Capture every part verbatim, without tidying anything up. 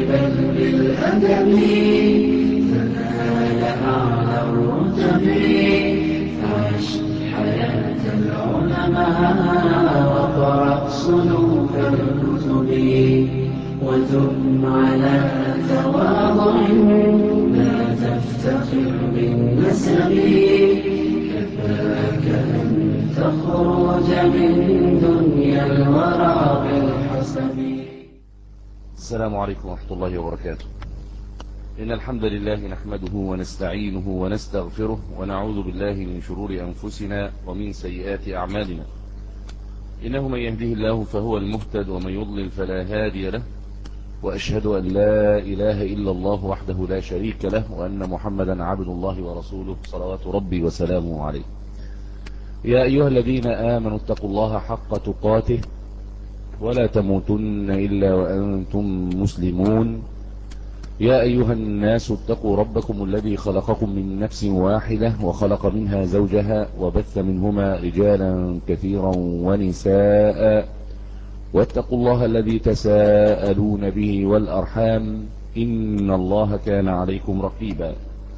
بل بالأدب تنال أعلى الرتب. عش حياة العلماء وقرأ صنوف الكتب، وثم على تواضع لا تفتخر بالنسب. كفاك أن تخرج من دنيا الورى بالحسب. السلام عليكم ورحمة الله وبركاته. إن الحمد لله نحمده ونستعينه ونستغفره ونعوذ بالله من شرور أنفسنا ومن سيئات أعمالنا. إنه من يهده الله فهو المهتد ومن يضلل فلا هادي له، وأشهد أن لا إله إلا الله وحده لا شريك له، وأن محمدا عبد الله ورسوله صلوات ربي وسلامه عليه. يا أيها الذين آمنوا اتقوا الله حق تقاته ولا تموتن إلا وأنتم مسلمون. يا أيها الناس اتقوا ربكم الذي خلقكم من نفس واحدة وخلق منها زوجها وبث منهما رجالا كثيرا ونساء، واتقوا الله الذي تساءلون به والأرحام إن الله كان عليكم رقيبا.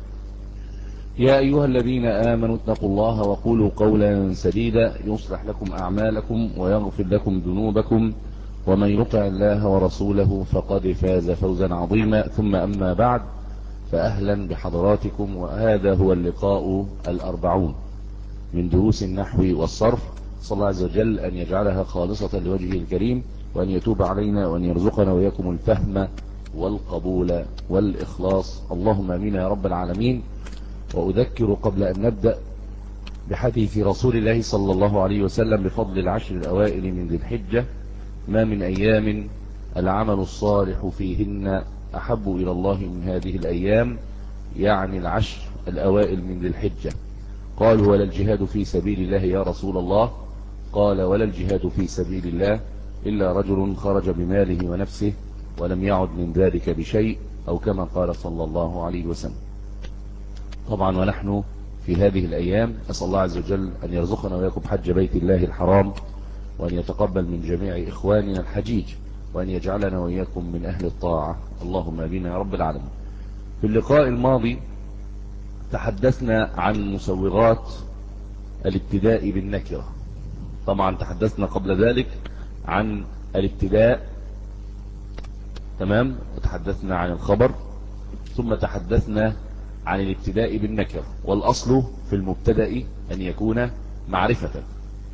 يا أيها الذين آمنوا اتقوا الله وقولوا قولا سديدا يصلح لكم أعمالكم ويغفر لكم ذنوبكم، ومن يطع الله ورسوله فقد فاز فوزا عظيما. ثم أما بعد، فأهلا بحضراتكم، وهذا هو اللقاء الأربعون من دروس النحو والصرف. صلى الله عز وجل أن يجعلها خالصة لوجهه الكريم، وأن يتوب علينا وأن يرزقنا وإياكم الفهم والقبول والإخلاص، اللهم آمين يا رب العالمين. وأذكر قبل أن نبدأ بحديث رسول الله صلى الله عليه وسلم بفضل العشر الأوائل من ذي الحجة: ما من أيام العمل الصالح فيهن أحب إلى الله من هذه الأيام، يعني العشر الأوائل من ذي الحجة. قالوا: ولا الجهاد في سبيل الله يا رسول الله؟ قال: ولا الجهاد في سبيل الله إلا رجل خرج بماله ونفسه ولم يعد من ذلك بشيء، أو كما قال صلى الله عليه وسلم. طبعا ونحن في هذه الأيام أسأل الله عز وجل أن يرزقنا وإياكم حج بيت الله الحرام، وأن يتقبل من جميع إخواننا الحجيج، وأن يجعلنا وإياكم من أهل الطاعة، اللهم آمين يا رب العالمين. في اللقاء الماضي تحدثنا عن مسوغات الابتداء بالنكرة. طبعا تحدثنا قبل ذلك عن الابتداء، تمام، وتحدثنا عن الخبر، ثم تحدثنا عن الابتداء بالنكرة. والأصل في المبتدأ أن يكون معرفة،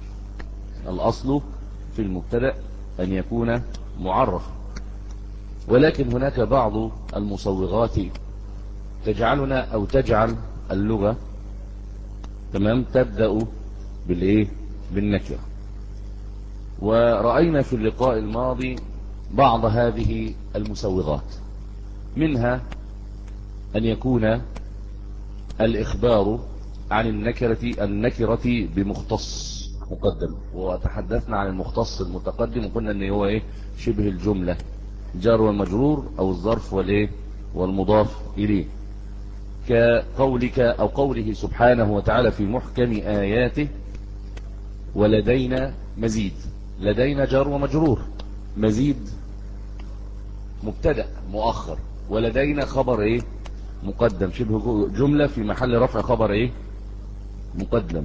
الأصل في المبتدأ أن يكون معرفا، ولكن هناك بعض المصوغات تجعلنا أو تجعل اللغة، تمام، تبدأ بالإيه؟ بالنكرة. ورأينا في اللقاء الماضي بعض هذه المسوغات، منها أن يكون الإخبار عن النكرة النكرة بمختص مقدم، وتحدثنا عن المختص المتقدم وقلنا أنه هو إيه؟ شبه الجملة، جار والمجرور أو الظرف والإيه؟ والمضاف إليه، كقولك أو قوله سبحانه وتعالى في محكم آياته: ولدينا مزيد. لدينا جار ومجرور، مزيد مبتدأ مؤخر، ولدينا خبر ايه؟ مقدم، شبه جملة في محل رفع خبر ايه؟ مقدم.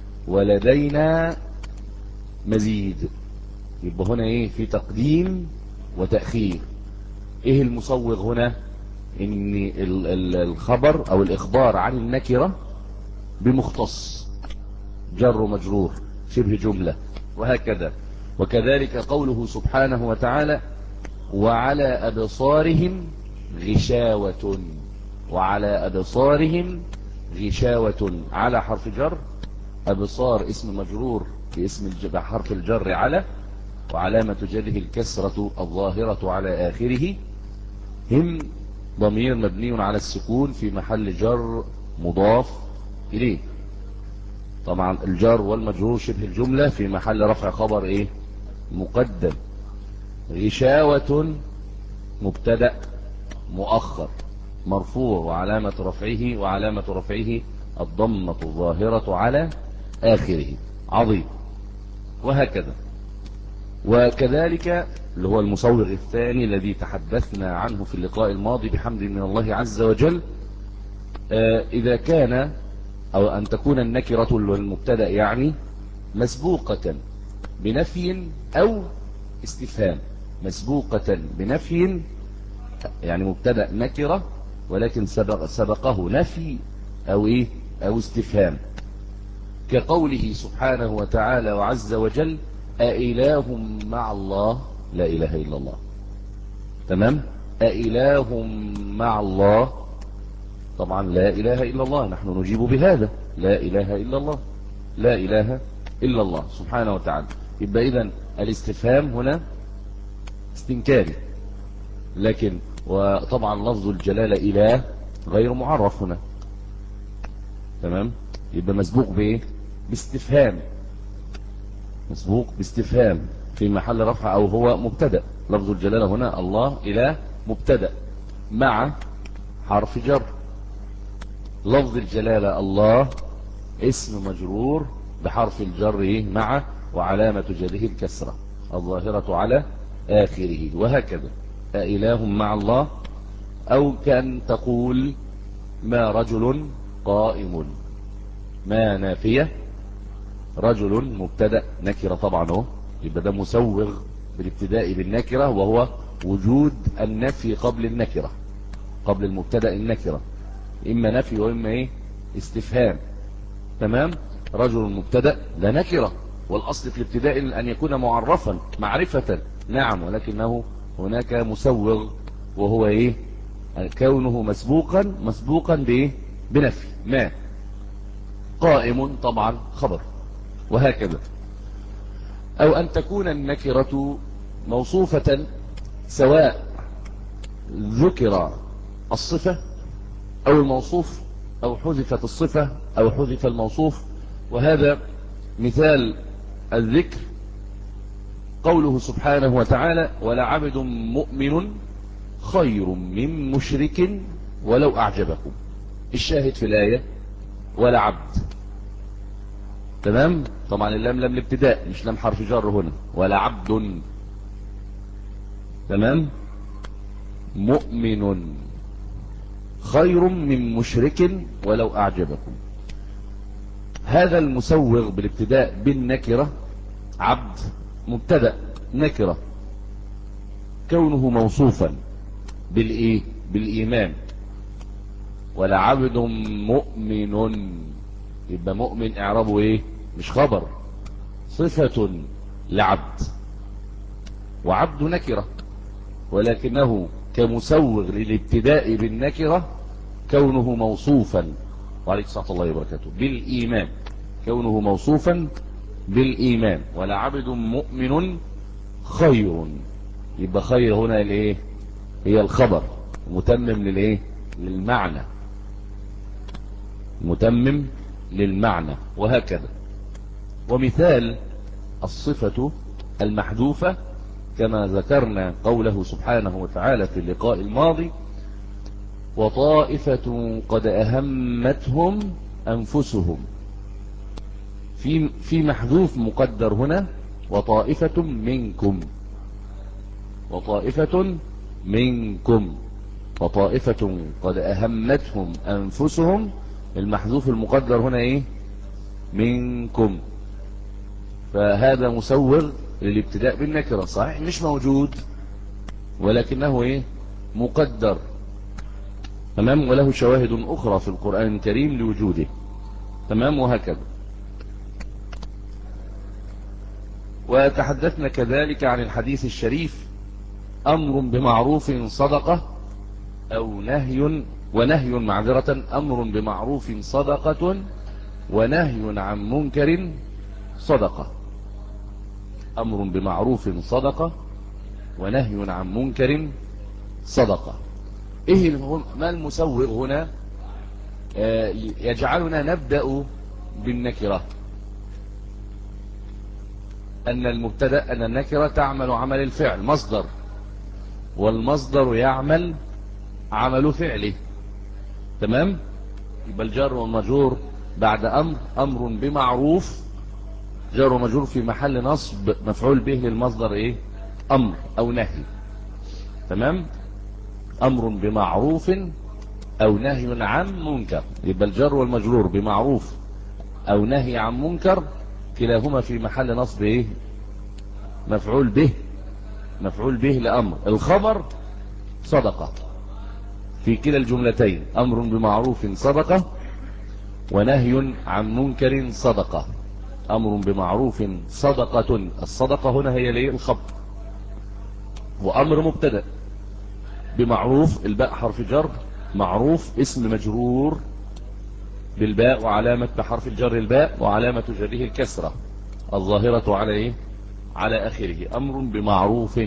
ولدينا مزيد، يبقى هنا ايه؟ في تقديم وتأخير. ايه المصوغ هنا؟ ان الخبر او الاخبار عن النكرة بمختص، جر ومجرور، شبه جملة، وهكذا. وكذلك قوله سبحانه وتعالى: وعلى أبصارهم غشاوة. وعلى أبصارهم غشاوة، على حرف جر، أبصار اسم مجرور باسم حرف الجر على، وعلامة جره الكسرة الظاهرة على آخره. هم ضمير مبني على السكون في محل جر مضاف إليه. طبعا الجار والمجرور شبه الجملة في محل رفع خبر ايه؟ مقدم. غشاوة مبتدأ مؤخر مرفوع، وعلامة رفعه وعلامة رفعه الضمة الظاهرة على آخره. عظيم. وهكذا. وكذلك اللي هو المصور الثاني الذي تحدثنا عنه في اللقاء الماضي بحمد من الله عز وجل. آه إذا كان أو أن تكون النكرة المبتدأ يعني مسبوقة بنفي أو استفهام، مسبوقة بنفي يعني مبتدأ نكرة ولكن سبق سبقه نفي أو إيه أو استفهام، كقوله سبحانه وتعالى وعز وجل أإله مع الله لا إله إلا الله. تمام. أإله مع الله، طبعا لا إله إلا الله، نحن نجيب بهذا لا إله إلا الله، لا إله إلا الله سبحانه وتعالى. يبقى إذن الاستفهام هنا استنكاري، لكن وطبعا لفظ الجلالة إله غير معرف هنا. تمام. يبقى مسبوق بإيه؟ باستفهام، مسبوق باستفهام في محل رفع أو هو مبتدأ. لفظ الجلالة هنا الله إله مبتدأ مع حرف جر. لفظ الجلالة الله اسم مجرور بحرف الجر مع، وعلامة جره الكسرة الظاهرة على آخره، وهكذا. أإله مع الله، أو كان تقول ما رجل قائم، ما نافية، رجل مبتدأ نكرة طبعا هو، يبقى ده مسوغ بالابتداء بالنكرة، وهو وجود النفي قبل النكرة، قبل المبتدأ النكرة، إما نفي وإما إيه استفهام. تمام. رجل مبتدأ لا نكرة، والأصل في الابتداء أن يكون معرفا معرفة، نعم، ولكنه هناك مسوغ وهو إيه كونه مسبوقا مسبوقا بإيه بنفي. ما قائم طبعا خبر، وهكذا. أو أن تكون النكرة موصوفة سواء ذكر الصفة أو الموصوف، أو حذفت الصفة أو حذف الموصوف. وهذا مثال الذكر قوله سبحانه وتعالى ولعبد مؤمن خير من مشرك ولو أعجبكم. الشاهد في الآية ولا عبد. تمام. طبعا اللام لام الابتداء مش لام حرف جر هنا، ولا عبد. تمام. مؤمن خير من مشرك ولو أعجبكم. هذا المسوغ بالابتداء بالنكرة عبد مبتدأ نكرة، كونه موصوفا بالإيه بالإيمان. ولا عبد مؤمن، يبقى مؤمن اعرابه ايه مش خبر، صفة لعبد، وعبد نكرة، ولكنه كمسوغ للابتداء بالنكرة كونه موصوفا، وعليك صلى الله وبركاته، بالإيمان، كونه موصوفا بالإيمان. ولا عبد مؤمن خير، يبقى خير هنا الايه هي الخبر متمم للايه للمعنى، متمم للمعنى، وهكذا. ومثال الصفة المحذوفة كما ذكرنا قوله سبحانه وتعالى في اللقاء الماضي وطائفة قد أهمتهم أنفسهم. في في محذوف مقدر هنا وطائفة منكم، وطائفة منكم، وطائفة قد أهمتهم أنفسهم. المحذوف المقدر هنا إيه منكم، فهذا مسوغ للابتداء بالنكرة، صحيح مش موجود ولكنه إيه مقدر. تمام. وله شواهد أخرى في القرآن الكريم لوجوده. تمام. وهكذا. وتحدثنا كذلك عن الحديث الشريف أمر بمعروف صدقة أو نهي ونهي معذرة أمر بمعروف صدقة ونهي عن منكر صدقة. أمر بمعروف صدقة ونهي عن منكر صدقة. إيه ما المسوغ هنا؟ آه يجعلنا نبدأ بالنكرة، أن المبتدأ أن النكرة تعمل عمل الفعل مصدر، والمصدر يعمل عمل فعله. تمام. يبقى الجار والمجرور بعد أمر أمر بمعروف، جار ومجرور في محل نصب مفعول به للمصدر إيه أمر أو نهي. تمام. أمر بمعروف أو نهي عن منكر، يبقى الجر والمجرور بمعروف أو نهي عن منكر كلاهما في محل نصب إيه؟ مفعول به. مفعول به لأمر. الخبر صدقة في كلا الجملتين، أمر بمعروف صدقة ونهي عن منكر صدقة. أمر بمعروف صدقة، الصدقة هنا هي ليه؟ الخبر. وأمر مبتدأ بمعروف، الباء حرف جر، معروف اسم مجرور بالباء وعلامة بحرف الجر الباء وعلامة جره الكسرة الظاهرة على إيه؟ على آخره. أمر بمعروف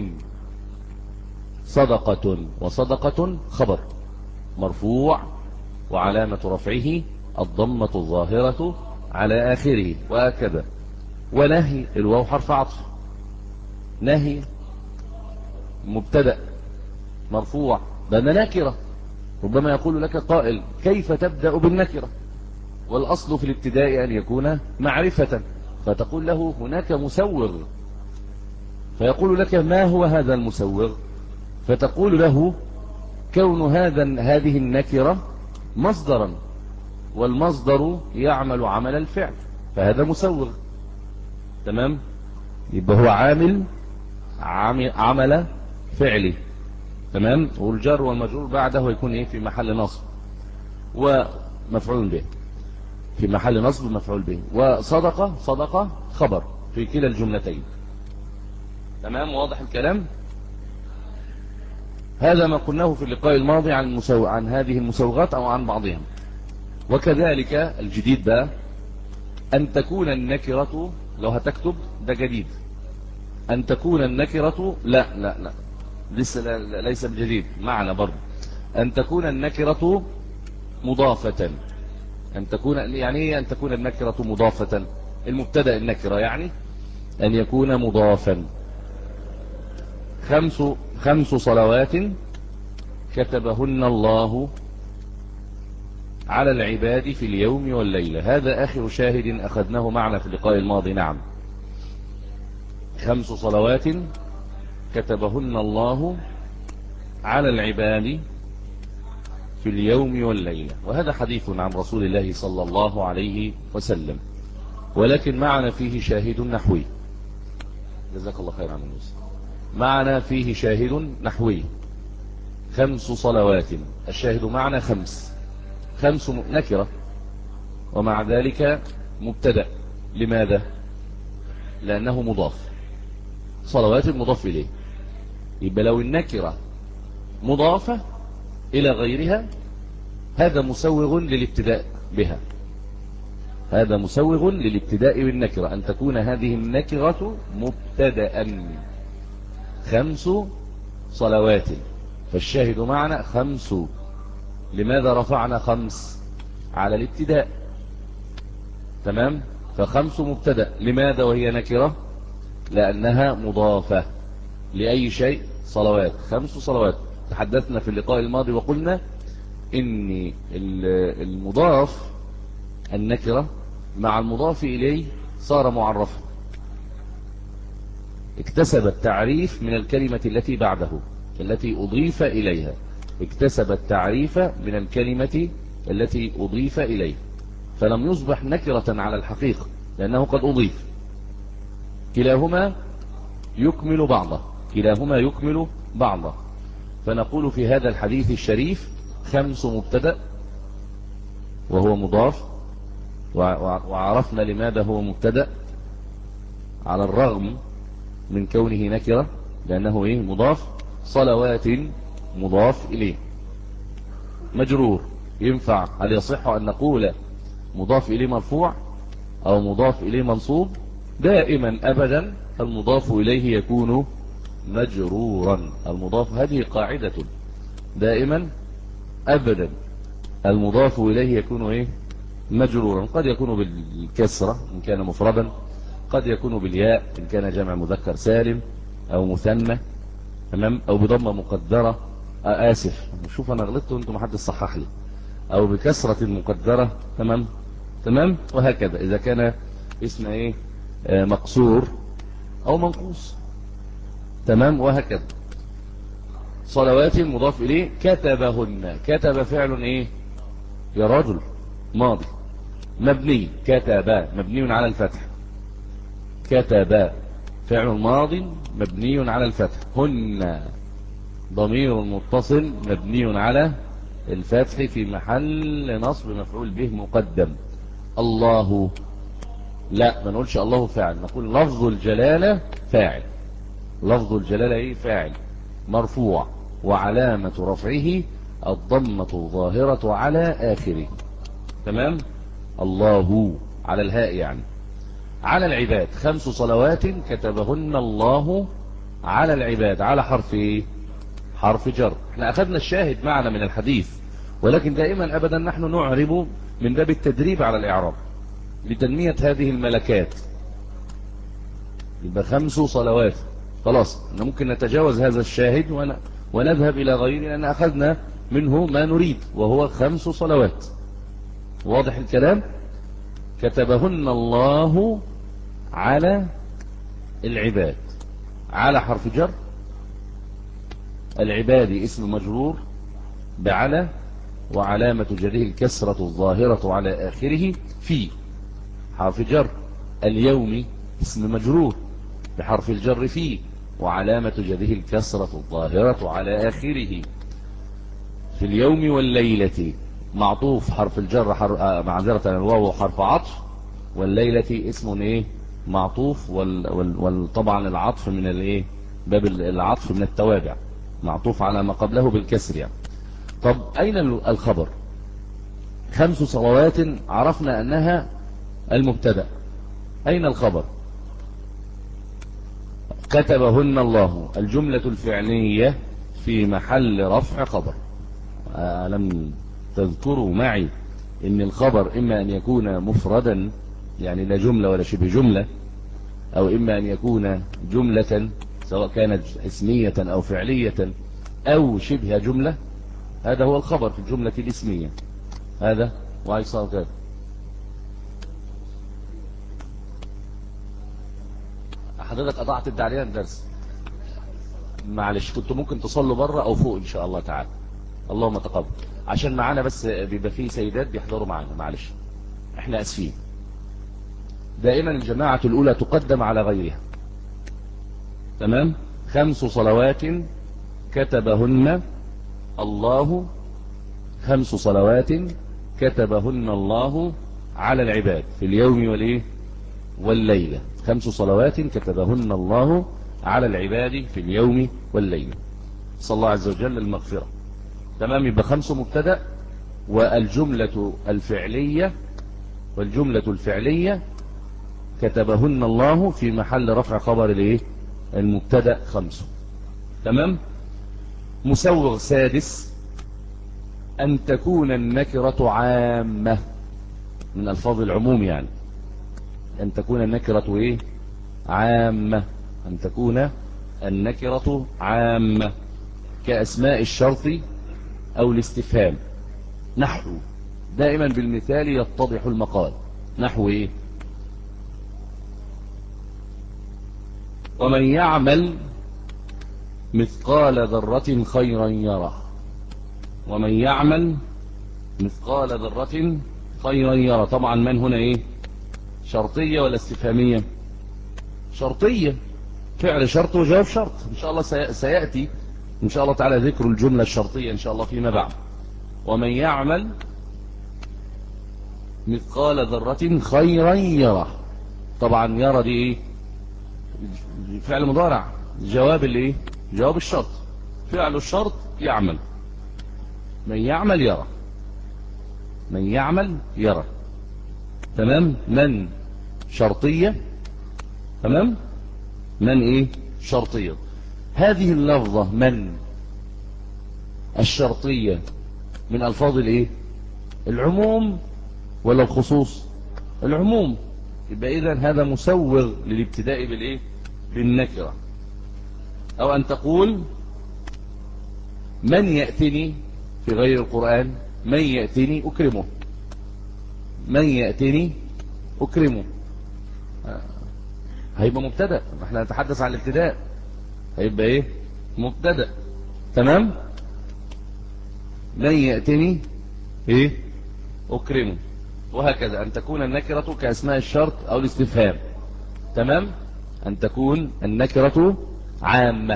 صدقة، وصدقة خبر مرفوع وعلامة رفعه الضمة الظاهرة على آخره، وهكذا. ونهي الواو حرف عطف، نهي مبتدأ مرفوع بأن نكرة. ربما يقول لك قائل كيف تبدأ بالنكرة والأصل في الابتداء أن يكون معرفة، فتقول له هناك مسوغ، فيقول لك ما هو هذا المسوغ؟ فتقول له كون هذا هذه النكرة مصدرا، والمصدر يعمل عمل الفعل، فهذا مسوغ. تمام. يبقى هو عامل عمل فعلي. تمام. والجر والمجرور بعده يكون ايه؟ في محل نصب ومفعول به، في محل نصب مفعول به. وصدقة صدقة خبر في كلا الجملتين. تمام. واضح الكلام. هذا ما قلناه في اللقاء الماضي عن المسو... عن هذه المسوغات او عن بعضها. وكذلك الجديد بقى ان تكون النكرة، لو هتكتب ده جديد، ان تكون النكرة، لا لا لا لسه لا لا ليس بجديد معنى برضه، ان تكون النكرة مضافة. ان تكون يعني ايه ان تكون النكرة مضافة؟ المبتدأ النكرة يعني ان يكون مضافا. خمس خمس صلوات كتبهن الله على العباد في اليوم والليلة. هذا آخر شاهد أخذناه معنا في اللقاء الماضي. نعم، خمس صلوات كتبهن الله على العباد في اليوم والليلة، وهذا حديث عن رسول الله صلى الله عليه وسلم، ولكن معنا فيه شاهد نحوي. جزاك الله خير عن الناس. معنا فيه شاهد نحوي. خمس صلوات، الشاهد معنا خمس، خمس نكرة ومع ذلك مبتدأ. لماذا؟ لأنه مضاف. صلوات مضاف إليه. يبقى لو النكرة مضافة إلى غيرها هذا مسوغ للابتداء بها، هذا مسوغ للابتداء بالنكرة، أن تكون هذه النكرة مبتدأ. خمس صلوات، فالشاهد معنا خمس. لماذا رفعنا خمس؟ على الابتداء. تمام. فخمس مبتدأ. لماذا وهي نكرة؟ لأنها مضافة لأي شيء. صلوات، خمس صلوات. تحدثنا في اللقاء الماضي وقلنا إن المضاف النكرة مع المضاف إليه صار معرفا، اكتسب التعريف من الكلمة التي بعده التي أضيف إليها، اكتسب التعريف من الكلمة التي أضيف إليه، فلم يصبح نكرة على الحقيقة لأنه قد أضيف. كلاهما يكمل بعضه، كلاهما يكمل بعضه. فنقول في هذا الحديث الشريف خمس مبتدأ وهو مضاف، وعرفنا لماذا هو مبتدأ على الرغم من كونه نكرة لأنه إيه؟ مضاف. صلوات مضاف إليه مجرور. ينفع هل يصح أن نقول مضاف إليه مرفوع أو مضاف إليه منصوب؟ دائما أبدا المضاف إليه يكون مجرورا. المضاف، هذه قاعدة، دائما أبدا المضاف إليه يكون إيه؟ مجرورا. قد يكون بالكسرة إن كان مفردا، قد يكون بالياء إن كان جمع مذكر سالم أو مثنى، تمام، أو بضمة مقدرة. آه آسف، شوف أنا غلطت وأنتم محدش صحح لي. أو بكسرة مقدرة. تمام تمام. وهكذا إذا كان اسم إيه؟ آه مقصور أو منقوص. تمام. وهكذا صلوات مضاف إليه. كتبهن، كتب فعل إيه يا رجل؟ ماضي مبني. كتب مبني على الفتح. كتب فعل ماض مبني على الفتح. هن ضمير متصل مبني على الفتح في محل نصب مفعول به مقدم. الله، لا ما نقولش الله فاعل، نقول لفظ الجلالة فاعل. لفظ الجلالة ايه؟ فاعل مرفوع، وعلامة رفعه الضمة الظاهرة على آخره. تمام. الله على الهاء يعني. على العباد خمس صلوات كتبهن الله على العباد. على حرف ايه؟ حرف جر. احنا اخذنا الشاهد معنا من الحديث، ولكن دائما ابدا نحن نعرب من باب التدريب على الاعراب لتنمية هذه الملكات. يبقى خمس صلوات خلاص، ممكن نتجاوز هذا الشاهد ونذهب الى غيره، لان اخذنا منه ما نريد وهو خمس صلوات. واضح الكلام؟ كتبهن الله على العباد. على حرف جر، العباد اسم مجرور بعلى، وعلامة جره الكسرة الظاهرة على آخره. في حرف جر. اليوم اسم مجرور بحرف الجر في، وعلامة جره الكسرة الظاهرة على آخره. في اليوم والليلة معطوف حرف الجر حرف معذرة الواو حرف عطف، والليلة اسم ايه؟ معطوف، وطبعا العطف من الايه؟ باب العطف من التوابع، معطوف على ما قبله بالكسر يعني. طب اين الخبر؟ خمس صلوات عرفنا انها المبتدأ، اين الخبر؟ كتبهن الله الجملة الفعلية في محل رفع خبر. ألم تذكروا معي ان الخبر اما ان يكون مفردا يعني لا جملة ولا شبه جملة، او اما ان يكون جملة سواء كانت اسمية او فعلية او شبه جملة. هذا هو الخبر في الجملة الاسمية. هذا وعي صار كذا. حضرتك اضعت الدعلية الدرس، معلش كنت ممكن تصلوا بره او فوق ان شاء الله تعالى. اللهم تقبل، عشان معانا بس بيبقى فيه سيدات بيحضروا معانا، معلش احنا اسفين. دائما الجماعة الاولى تقدم على غيرها. تمام. خمس صلوات كتبهن الله، خمس صلوات كتبهن الله على العباد في اليوم والايه والليلة. خمس صلوات كتبهن الله على العباد في اليوم والليلة. صلى الله عز وجل المغفرة. تمام. يبقى خمس مبتدأ، والجملة الفعلية والجملة الفعلية كتبهن الله في محل رفع خبر الايه؟ المبتدأ خمس. تمام. مسوغ سادس أن تكون النكرة عامة، من ألفاظ العموم يعني. أن تكون النكرة إيه؟ عامة. أن تكون النكرة عامة كأسماء الشرط أو الاستفهام. نحو دائما بالمثال يتضح المقال. نحو إيه؟ ومن يعمل مثقال ذرة خيرا يره. ومن يعمل مثقال ذرة خيرا يره. طبعا من هنا ايه؟ شرطية ولا استفهامية؟ شرطية، فعل شرط وجواب شرط. ان شاء الله سيأتي ان شاء الله تعالى ذكر الجملة الشرطية ان شاء الله فيما بعد. ومن يعمل مثقال ذرة خيرا يره. طبعا يرى دي ايه؟ فعل مضارع، جواب الايه؟ جواب الشرط. فعل الشرط يعمل. من يعمل يرى. من يعمل يرى. تمام. من شرطية. تمام. من ايه؟ شرطية. هذه اللفظة من الشرطية من الفاظ الايه؟ العموم ولا الخصوص؟ العموم. يبقى اذا هذا مسوغ للابتداء بالايه؟ بالنكرة. او ان تقول من يأتني في غير القرآن، من يأتني أكرمه. من يأتني أكرمه هيبقى مبتدأ، احنا نتحدث عن الابتداء. هيبقى ايه؟ مبتدأ. تمام. من يأتني ايه؟ اكرمه. وهكذا أن تكون النكرة كأسماء الشرط او الاستفهام. تمام. أن تكون النكرة عامة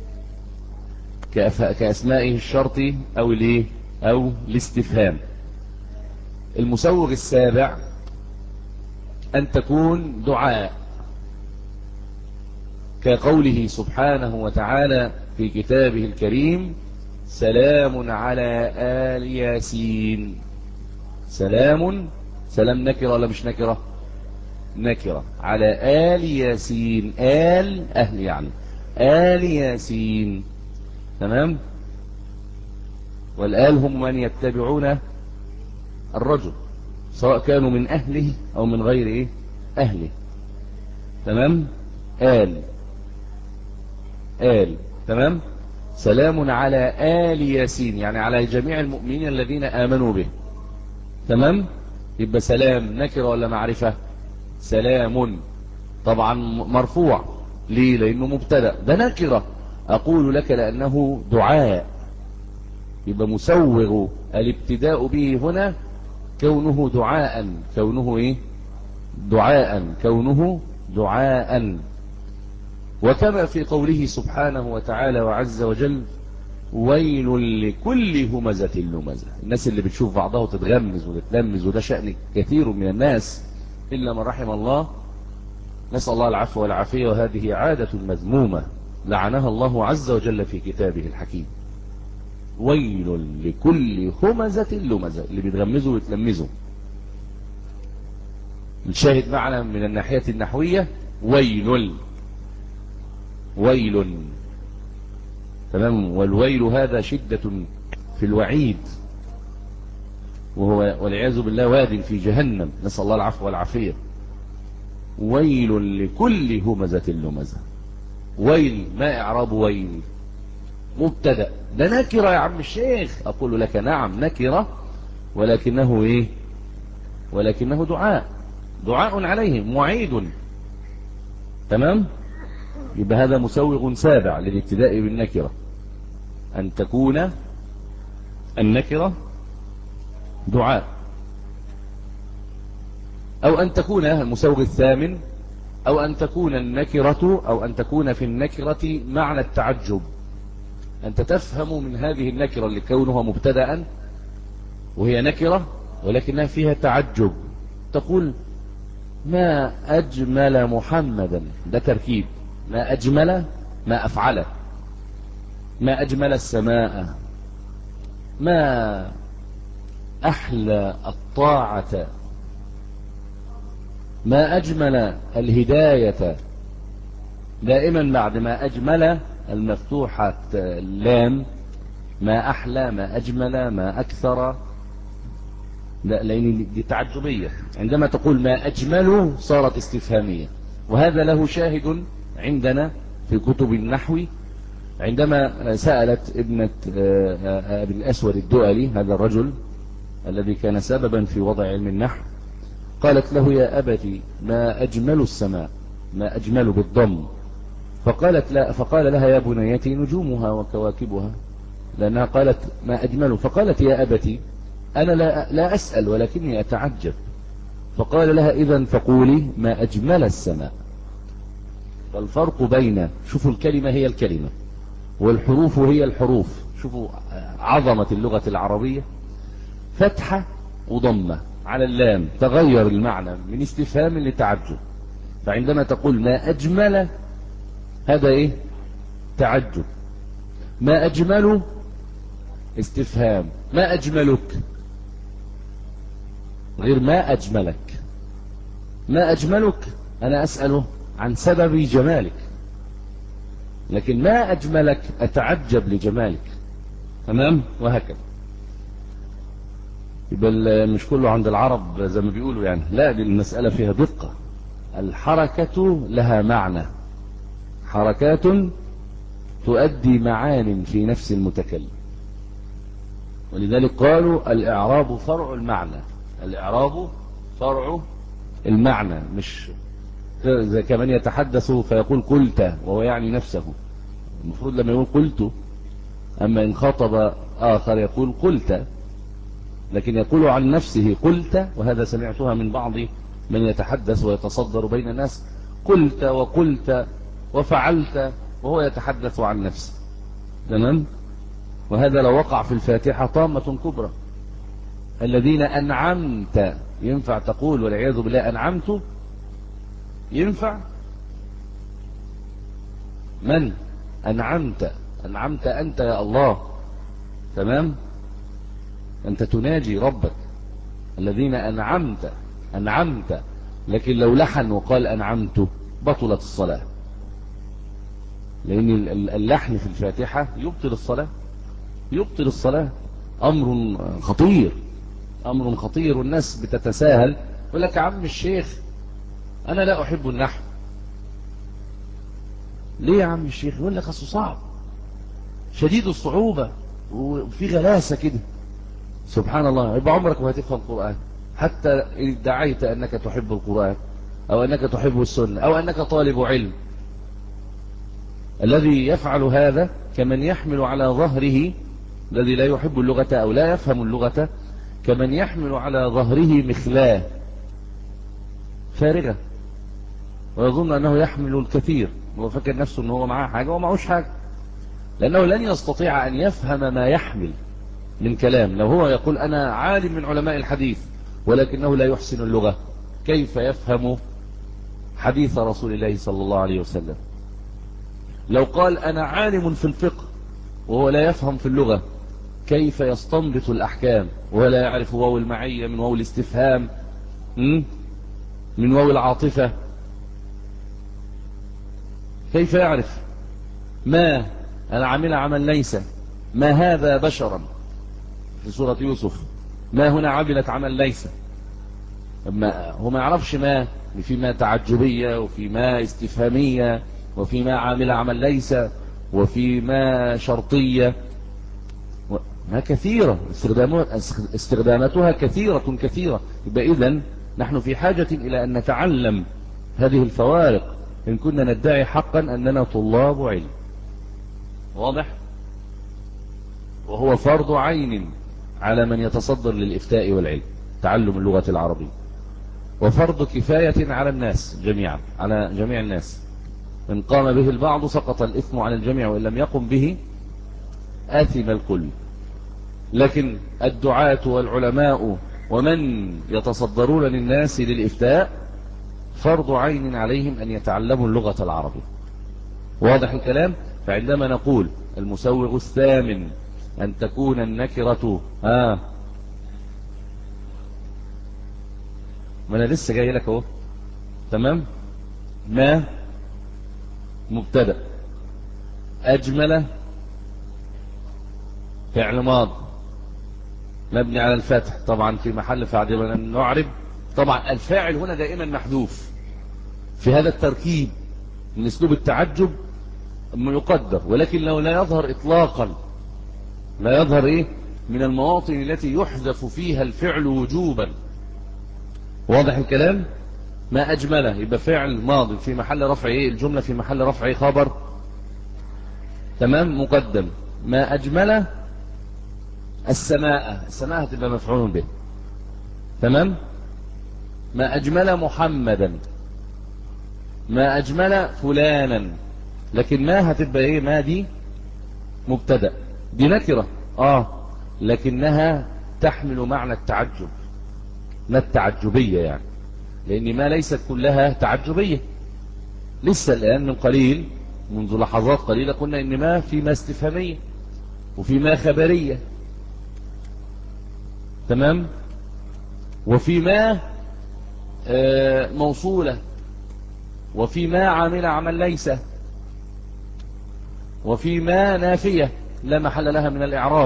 كأسمائه الشرط او الايه او الاستفهام. المسوغ السابع أن تكون دعاء، كقوله سبحانه وتعالى في كتابه الكريم: سلام على آل ياسين. سلام، سلام نكرة ولا مش نكرة؟ نكرة. على آل ياسين، آل أهل يعني، آل ياسين. تمام. والآل هم من يتبعون الرجل، سواء كانوا من أهله أو من غير إيه؟ أهله. تمام. آل آل. تمام. سلام على آل ياسين يعني على جميع المؤمنين الذين آمنوا به. تمام. يبقى سلام نكرة ولا معرفة؟ سلام طبعا مرفوع. ليه؟ لأنه مبتدأ. ده نكرة أقول لك لأنه دعاء، يبقى مسوغ الابتداء به هنا كونه دعاء. كونه إيه؟ دعاء. كونه دعاء. وكما في قوله سبحانه وتعالى وعز وجل: ويل لكل همزة لمزة. الناس اللي بتشوف بعضها وتتغمز وتتلمز، وده شأن كثير من الناس إلا من رحم الله، نسأل الله العفو والعافية، وهذه عادة مذمومة لعنها الله عز وجل في كتابه الحكيم. ويل لكل همزة لمزة، اللي بيتغمزوا ويتلمزوا. الشاهد معنا من الناحية النحوية ويل، ويل. تمام. والويل هذا شدة في الوعيد، وهو والعياذ بالله واد في جهنم، نسأل الله العفو والعافية. ويل لكل همزة لمزة. ويل، ما إعراب ويل؟ مبتدأ. ده نكرة يا عم الشيخ. أقول لك نعم نكرة، ولكنه إيه؟ ولكنه دعاء، دعاء عليهم، معيد. تمام. يبقى هذا مسوغ سابع للابتداء بالنكرة، أن تكون النكرة دعاء. أو أن تكون المسوغ الثامن، أو أن تكون النكرة، أو أن تكون في النكرة معنى التعجب. أنت تفهم من هذه النكرة اللي كونها مبتدأ وهي نكرة ولكنها فيها تعجب، تقول: ما أجمل محمدا. ده تركيب. ما أجمل، ما أفعل. ما أجمل السماء، ما أحلى الطاعة، ما أجمل الهداية. دائما بعد ما أجمل المفتوحة اللام، ما أحلى، ما أجمل، ما أكثر. لا، لأن دي تعجبية. عندما تقول ما أجمله صارت استفهامية. وهذا له شاهد عندنا في كتب النحو، عندما سألت ابنة أبي الأسود الدؤلي، هذا الرجل الذي كان سببا في وضع علم النحو، قالت له: يا أبتي ما أجمل السماء، ما أجمل بالضم. فقالت لا فقال لها: يا بنيتي نجومها وكواكبها، لأنها قالت ما أجمل. فقالت: يا أبتي أنا لا, لا أسأل ولكني أتعجب. فقال لها: إذن فقولي ما أجمل السماء. فالفرق بين، شوفوا الكلمة هي الكلمة والحروف هي الحروف، شوفوا عظمة اللغة العربية، فتحة وضمة على اللام، تغير المعنى من استفهام لتعجب. فعندما تقول ما أجمل، هذا إيه؟ تعجب. ما أجمل استفهام. ما أجملك غير ما أجملك. ما أجملك أنا أسأله عن سبب جمالك، لكن ما أجملك أتعجب لجمالك. تمام. وهكذا. يبقى مش كله عند العرب زي ما بيقولوا يعني، لا، دي المسألة فيها دقة. الحركة لها معنى، حركات تؤدي معان في نفس المتكلم. ولذلك قالوا الإعراب فرع المعنى. الإعراب فرع المعنى، مش زي كمان يتحدث فيقول قلت وهو يعني نفسه. المفروض لما يقول قلت، أما إن خاطب آخر يقول قلت، لكن يقول عن نفسه قلت، وهذا سمعتها من بعض من يتحدث ويتصدر بين الناس، قلت وقلت وفعلت، وهو يتحدث عن نفسه. تمام؟ وهذا لو وقع في الفاتحة طامة كبرى. الذين أنعمت، ينفع تقول والعياذ بالله أنعمت؟ ينفع؟ من أنعمت؟ أنعمت أنت يا الله. تمام؟ أنت تناجي ربك. الذين أنعمت، أنعمت. لكن لو لحن وقال أنعمت بطلت الصلاة، لأن اللحن في الفاتحة يبطل الصلاة، يبطل الصلاة. أمر خطير، أمر خطير. والناس بتتساهل، يقول لك يا عم الشيخ أنا لا أحب النحو. ليه يا عم الشيخ؟ يقول لك أصله صعب، شديد الصعوبة، وفي غلاسة كده. سبحان الله، يبقى عمرك ما هتفهم القرآن حتى إن ادعيت أنك تحب القرآن أو أنك تحب السنة أو أنك طالب علم. الذي يفعل هذا كمن يحمل على ظهره، الذي لا يحب اللغة أو لا يفهم اللغة، كمن يحمل على ظهره مخلاه فارغة، ويظن أنه يحمل الكثير، وهو فكر نفسه أنه معاه حاجة ومعهوش حاجة، لأنه لن يستطيع أن يفهم ما يحمل من كلام. لو هو يقول أنا عالم من علماء الحديث ولكنه لا يحسن اللغة، كيف يفهم حديث رسول الله صلى الله عليه وسلم؟ لو قال أنا عالم في الفقه وهو لا يفهم في اللغة، كيف يستنبط الأحكام وهو لا يعرف واو المعية من واو الاستفهام من واو العاطفة؟ كيف يعرف؟ ما أنا عامل عمل ليس، ما هذا بشرا في سورة يوسف، ما هنا عملت عمل ليس. ما هو ما يعرفش ما في ما تعجبية، وفي ما استفهامية، وفي ما عامل عمل ليس، وفي ما شرطية، ما كثيرة استخداماتها كثيرة كثيرة. يبقى إذن نحن في حاجة إلى أن نتعلم هذه الفوارق إن كنا ندعي حقا أننا طلاب علم. واضح؟ وهو فرض عين على من يتصدر للإفتاء والعلم تعلم اللغة العربية، وفرض كفاية على الناس جميعا، على جميع الناس. إن قام به البعض سقط الإثم على الجميع، وإن لم يقم به آثم الكل. لكن الدعاة والعلماء ومن يتصدرون للناس للإفتاء فرض عين عليهم أن يتعلموا اللغة العربية. واضح الكلام؟ فعندما نقول المسوغ الثامن أن تكون النكرة آه ما أنا لسه جاي لك اهو. تمام؟ ما مبتدأ، أجمل فعل ماض مبني على الفتح طبعا في محل فاعل نعرب. طبعا الفاعل هنا دائما محذوف في هذا التركيب من اسلوب التعجب يقدر، ولكن لو لا يظهر اطلاقا، لا يظهر ايه من المواطن التي يحذف فيها الفعل وجوبا. واضح الكلام؟ ما أجمله يبقى فعل ماضي في محل رفع ايه، الجملة في محل رفع ايه، خبر. تمام؟ مقدم. ما أجمله السماء، السماء هتبقى مفعول به. تمام؟ ما أجمل محمدا، ما أجمل فلانا. لكن ما هتبقى ايه؟ ما دي مبتدأ، دي نكرة اه لكنها تحمل معنى التعجب، ما التعجبية يعني، لأن ما ليست كلها تعجبية. لسه الآن من قليل، منذ لحظات قليلة، قلنا إن ما في ما استفهامية وفي ما خبرية. تمام؟ وفي ما آه موصولة، وفي ما عامل عمل ليس، وفي ما نافية لا محل لها من الإعراب.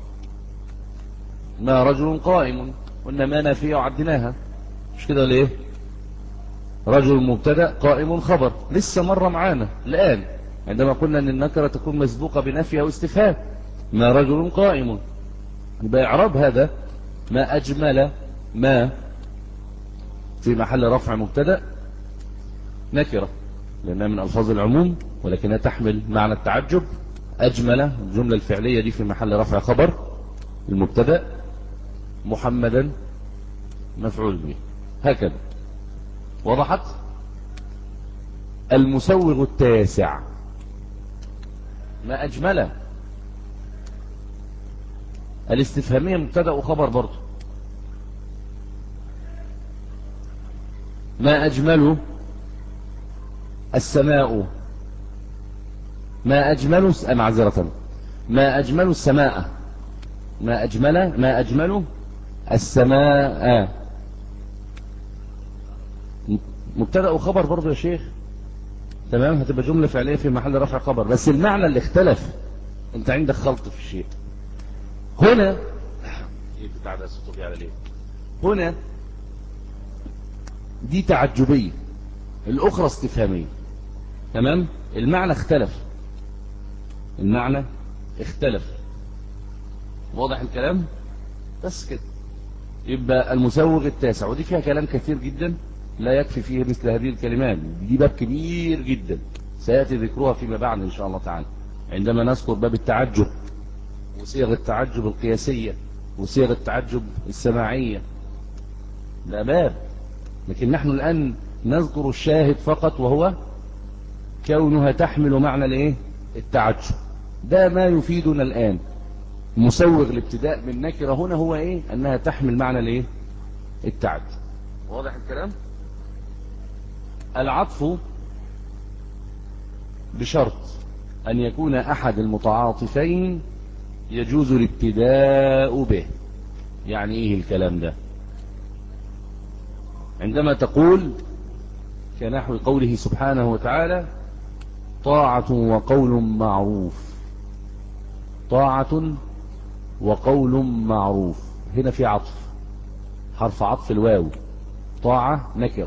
ما رجل قائم، قلنا ما نافية وعدناها، مش كده ليه؟ رجل مبتدأ قائم خبر، لسه مرة معانا الآن عندما قلنا أن النكرة تكون مسبوقة بنفي أو استفهام. ما رجل قائم، يبقى إعراب هذا ما أجمل، ما في محل رفع مبتدأ نكرة. لأنها من ألفاظ العموم ولكنها تحمل معنى التعجب. أجمل الجملة الفعلية دي في محل رفع خبر المبتدأ، محمدا مفعول به، هكذا. وضحت؟ المسوغ التاسع ما أجمله، الاستفهامية مبتدأ وخبر برضه. ما أجمله السماء، ما أجمل معذرة ما أجمل السماء، ما أجمل ما أجمل السماء، مبتدأ وخبر برضه يا شيخ. تمام، هتبقى جملة فعلية في محل رفع خبر، بس المعنى اللي اختلف، انت عندك خلط في الشيء هنا. ايه بتاع ده الصوت على ليه؟ هنا دي تعجبية، الاخرى استفهامية. تمام، المعنى اختلف، المعنى اختلف. واضح الكلام؟ بس كده. يبقى المسوغ التاسع، ودي فيها كلام كثير جدا لا يكفي فيه مثل هذه الكلمات، دي باب كبير جدا سيأتي ذكرها فيما بعد إن شاء الله تعالى عندما نذكر باب التعجب وصيغ التعجب القياسية وصيغ التعجب السماعية، ده باب. لكن نحن الآن نذكر الشاهد فقط، وهو كونها تحمل معنى الايه؟ التعجب. ده ما يفيدنا الآن. مسوغ الابتداء بالنكرة هنا هو ايه؟ انها تحمل معنى الايه؟ التعجب. واضح الكلام؟ العطف بشرط ان يكون احد المتعاطفين يجوز الابتداء به. يعني ايه الكلام ده؟ عندما تقول كنحو قوله سبحانه وتعالى طاعة وقول معروف، طاعة وقول معروف، هنا في عطف، حرف عطف الواو، طاعة نكرة،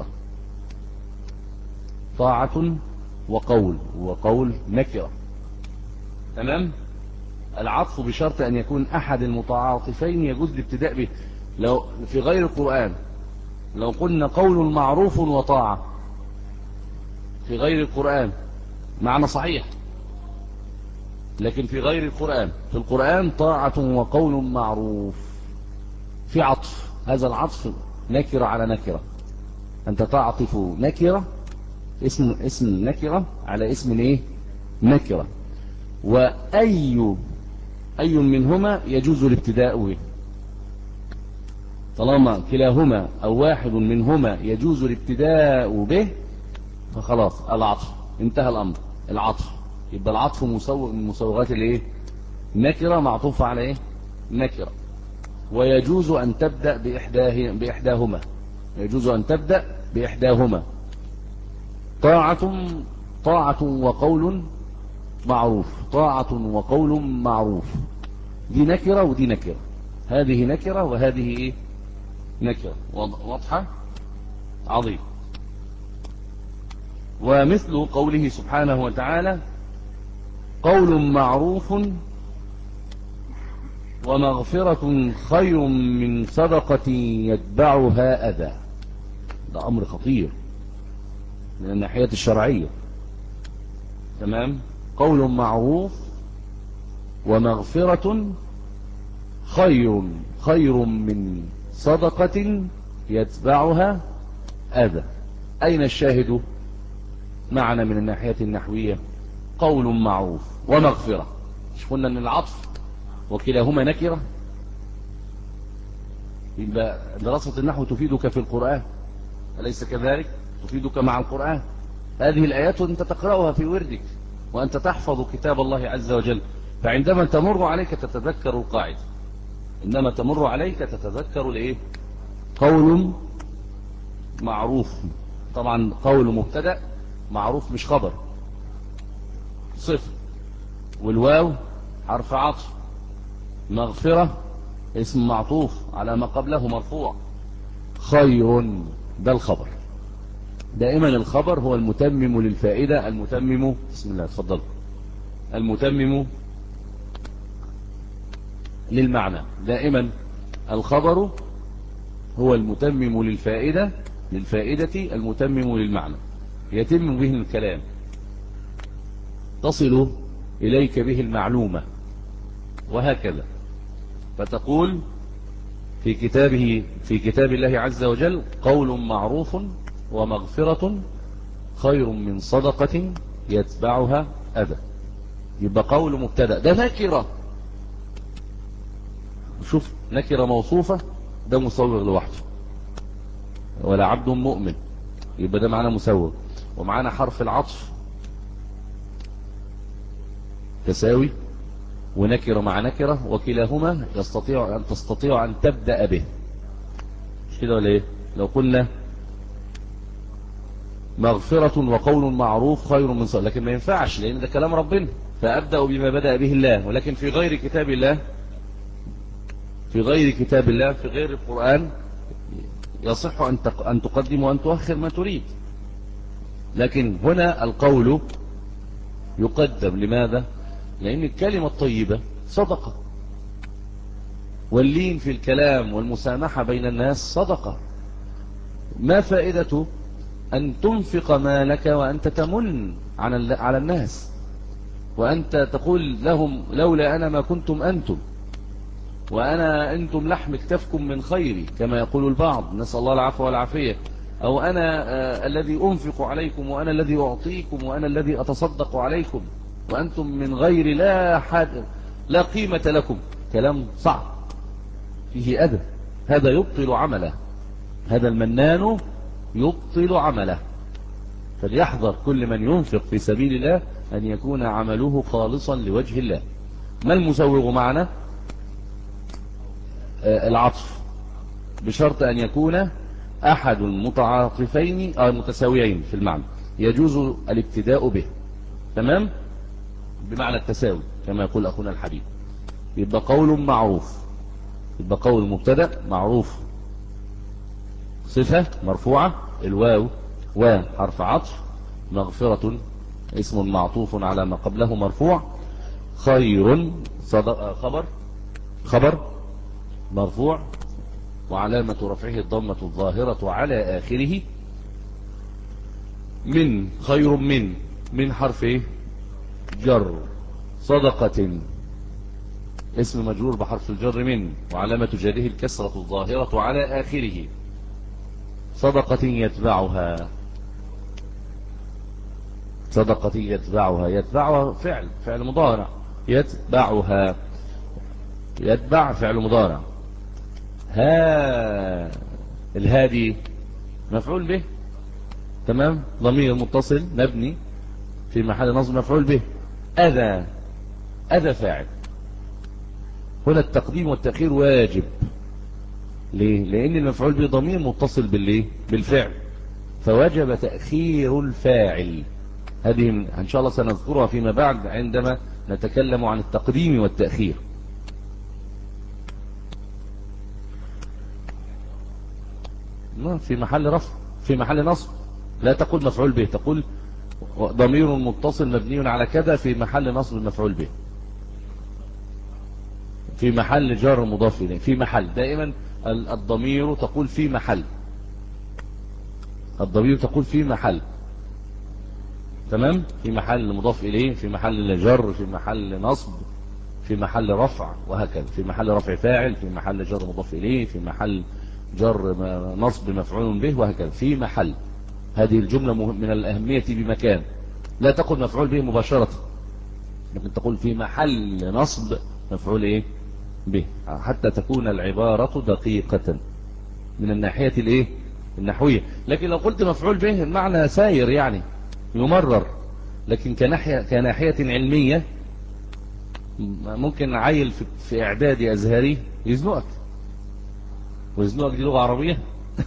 طاعة وقول، وقول نكرة. تمام؟ العطف بشرط أن يكون أحد المتعاطفين يجوز الابتداء به. لو في غير القرآن لو قلنا قول معروف وطاعة في غير القرآن معنى صحيح، لكن في غير القرآن، في القرآن طاعة وقول معروف في عطف، هذا العطف نكرة على نكرة، أنت تعطف نكرة اسم اسم نكرة على اسم ايه؟ نكرة. وأي أي منهما يجوز الابتداء به، طالما كلاهما أو واحد منهما يجوز الابتداء به فخلاص العطف انتهى الأمر. العطف يبقى العطف مسوغ من مسوغات الايه؟ نكرة معطوفة على ايه؟ نكرة. ويجوز أن تبدأ بإحداه بإحداهما، يجوز أن تبدأ بإحداهما. طاعة طاعة وقول معروف، طاعة وقول معروف، دي نكرة ودي نكرة، هذه نكرة وهذه ايه؟ نكرة. واضحة؟ عظيم. ومثل قوله سبحانه وتعالى قول معروف ومغفرة خير من صدقة يتبعها أذى. ده أمر خطير من الناحية الشرعية. تمام؟ قول معروف ومغفرة خير خير من صدقة يتبعها أذى. أين الشاهد معنا من الناحية النحوية؟ قول معروف ومغفرة، مش قلنا أن العطف وكلاهما نكرة؟ يبقى دراسة النحو تفيدك في القرآن، أليس كذلك؟ تفيدك مع القرآن. هذه الآيات أنت تقرأها في وردك وأنت تحفظ كتاب الله عز وجل، فعندما تمر عليك تتذكر القاعدة، عندما تمر عليك تتذكر الايه؟ قول معروف. طبعا قول مبتدأ، معروف مش خبر، صفر، والواو حرف عطف، مغفرة اسم معطوف على ما قبله مرفوع، خير ده الخبر. دائما الخبر هو المتمم للفائدة، المتمم بسم الله اتفضل المتمم للمعنى. دائما الخبر هو المتمم للفائدة للفائدة المتمم للمعنى، يتم به الكلام. تصل إليك به المعلومة، وهكذا. فتقول في كتابه في كتاب الله عز وجل: قول معروف ومغفرة خير من صدقة يتبعها أذى. يبقى قول مبتدأ ده نكرة، شوف نكرة موصوفة، ده مسوغ لوحده. ولا عبد مؤمن، يبقى ده معنا مسوغ. ومعنا حرف العطف تساوي ونكرة مع نكرة، وكلاهما يستطيع أن تستطيع أن تبدأ به. مش كده ولا ايه؟ لو قلنا مغفرة وقول معروف خير من صدقة، لكن ما ينفعش لأن ده كلام ربنا، فأبدأ بما بدأ به الله. ولكن في غير كتاب الله، في غير كتاب الله في غير القرآن يصح أن تقدم وأن تؤخر ما تريد. لكن هنا القول يقدم. لماذا؟ لأن الكلمة الطيبة صدقة، واللين في الكلام والمسامحة بين الناس صدقة. ما فائدة أن تنفق مالك وأنت تمن على الناس، وأنت تقول لهم لولا أنا ما كنتم أنتم، وأنا أنتم لحم اكتفكم من خيري كما يقول البعض، نسأل الله العفو والعافية. أو أنا آه الذي أنفق عليكم، وأنا الذي أعطيكم، وأنا الذي أتصدق عليكم، وأنتم من غير لا حد لا قيمة لكم. كلام صعب فيه أدب، هذا يبطل عمله، هذا المنان يبطل عمله. فليحذر كل من ينفق في سبيل الله أن يكون عمله خالصا لوجه الله. ما المسوغ معنا؟ آه العطف، بشرط أن يكون أحد المتعاطفين أو المتساويين في المعنى، يجوز الابتداء به. تمام؟ بمعنى التساوي كما يقول أخونا الحبيب. يبقى قول معروف، يبقى قول مبتدأ، معروف صفة مرفوعة، الواو وحرف عطف، مغفرة اسم معطوف على ما قبله مرفوع، خير خبر خبر مرفوع وعلامة رفعه الضمة الظاهرة على آخره، من خير من من حرف ايه؟ جر، صدقة اسم مجرور بحرف الجر من، وعلامة جره الكسرة الظاهرة على آخره، صدقة يتبعها، صدقة يتبعها، يتبعها فعل فعل مضارع، يتبعها يتبع فعل مضارع. ها الهادي مفعول به، تمام، ضمير متصل مبني في محل نصب مفعول به. أذى أذى فاعل. هنا التقديم والتأخير واجب. ليه؟ لأن المفعول به ضمير متصل بالليه؟ بالفعل، فوجب تأخير الفاعل. هذه إن شاء الله سنذكرها فيما بعد عندما نتكلم عن التقديم والتأخير. في محل رفع، في محل نصب. لا تقول مفعول به، تقول ضمير متصل مبني على كذا في محل نصب مفعول به، في محل جر مضاف إليه، في محل. دائما الضمير تقول في محل، الضمير تقول في محل، تمام، في محل مضاف إليه، في محل جر، في محل نصب، في محل رفع، وهكذا. في محل رفع فاعل، في محل جر مضاف إليه، في محل جر نصب مفعول به، وهكذا. في محل. هذه الجملة من الأهمية بمكان. لا تقل مفعول به مباشرة، لكن تقول في محل نصب مفعول إيه به، حتى تكون العبارة دقيقة من الناحية الإيه النحوية. لكن لو قلت مفعول به المعنى ساير يعني يمرر، لكن كناحية كناحية علمية ممكن عيل في, في إعدادي أزهري يزنقك، ويزنقك دي لغة عربية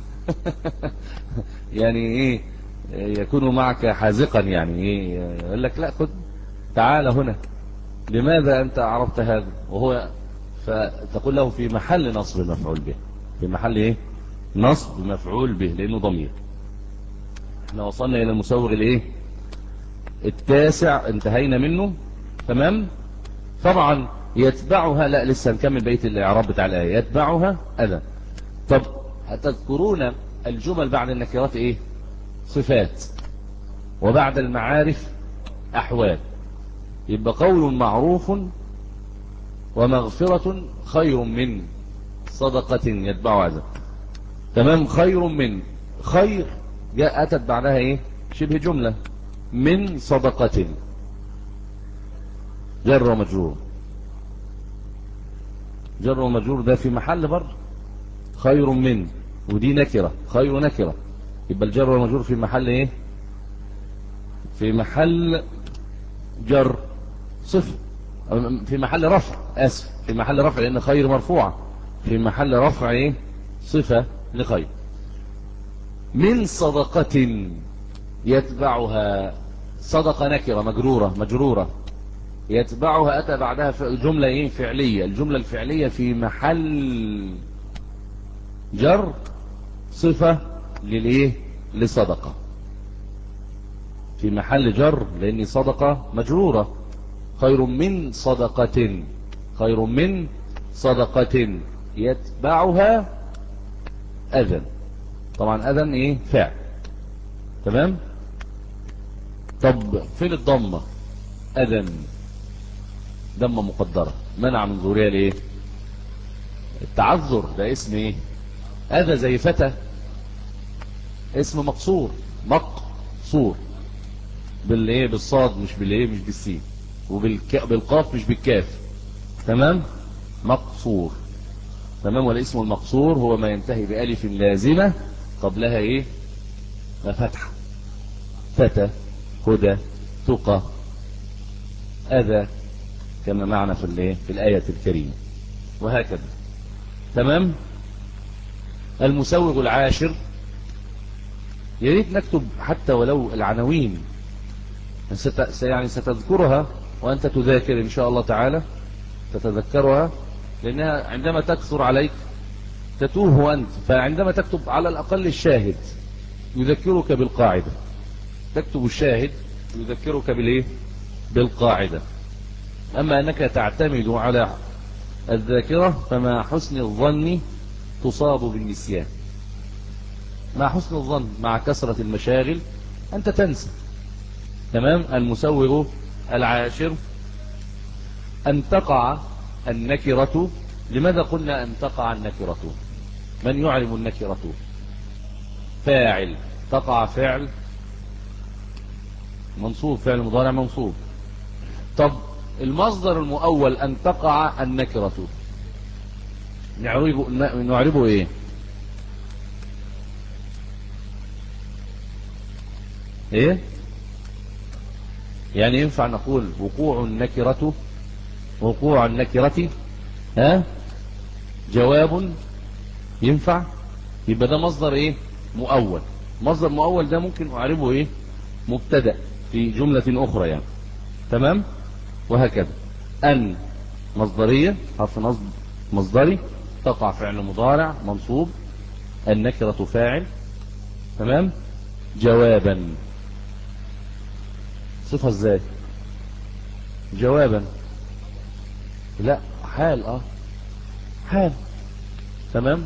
يعني إيه، يكون معك حازقا، يعني إيه، يقول لك لا خد تعال هنا، لماذا أنت عرفت هذا؟ وهو فتقول له في محل نصب مفعول به، في محل إيه نصب مفعول به لأنه ضمير. احنا وصلنا إلى المسوغ الإيه التاسع، انتهينا منه. تمام. طبعا يتبعها، لا لسه نكمل بيت الإعراب بتاع الآية. يتبعها أذى. طب هتذكرون الجمل بعد النكرات إيه؟ صفات، وبعد المعارف أحوال. يبقى قول معروف ومغفرة خير من صدقة يتبعها أذى. تمام. خير من، خير جاء أتت بعدها إيه؟ شبه جملة. من صدقة جر ومجرور، جر ومجرور ده في محل برضه. خير من ودي نكرة، خير نكرة، يبقى الجر والمجرور في محل ايه؟ في محل جر صفر، في محل رفع، اسف في محل رفع لان خير مرفوعة، في محل رفع ايه؟ صفة لخير. من صدقة يتبعها، صدقة نكرة مجرورة مجرورة، يتبعها أتى بعدها جملة ايه؟ فعلية. الجملة الفعلية في محل جر صفة للايه؟ لصدقة، في محل جر لان صدقة مجرورة. خير من صدقة، خير من صدقة يتبعها أذى. طبعا أذى ايه؟ فعل. تمام. طب فين الضمة؟ أذى ضمة مقدرة منع من ظهورها ليه؟ التعذر. ده اسم ايه؟ أذى زي فتى اسم مقصور، مقصور بالايه؟ بالصاد مش بالايه؟ مش بالسين، وبالقاف مش بالكاف. تمام. مقصور. تمام. والاسم المقصور هو ما ينتهي بألف لازمة قبلها ايه؟ فتحة. فتى، هدى، تقى، أذى، كما معنى في الايه؟ في الآية الكريمة، وهكذا. تمام. المسوغ العاشر، يا ريت نكتب حتى ولو العناوين، ست... يعني ستذكرها وأنت تذاكر إن شاء الله تعالى، تتذكرها، لأنها عندما تكثر عليك تتوه أنت. فعندما تكتب على الأقل الشاهد يذكرك بالقاعدة، تكتب الشاهد يذكرك بالإيه؟ بالقاعدة. أما أنك تعتمد على الذاكرة فمع حسن الظن تصاب بالنسيان. مع حسن الظن، مع كثرة المشاغل أنت تنسى. تمام. المسوغ العاشر أن تقع النكرة. لماذا قلنا أن تقع النكرة؟ من يعلم النكرة؟ فاعل، تقع فعل منصوب، فعل مضارع منصوب. طب المصدر المؤول أن تقع النكرة نعربه, نعربه ايه؟ ايه يعني؟ ينفع نقول وقوع النكرة، وقوع النكرة ها جواب؟ ينفع؟ يبقى ده مصدر ايه؟ مؤول. مصدر مؤول ده ممكن اعربه ايه؟ مبتدأ في جملة اخرى يعني. تمام. وهكذا. ان مصدرية، حرف نصب مصدري، تقع فعل مضارع منصوب، النكرة فاعل. تمام. جوابا، صفة ازاي؟ جوابا، لا حال، اه حال. تمام.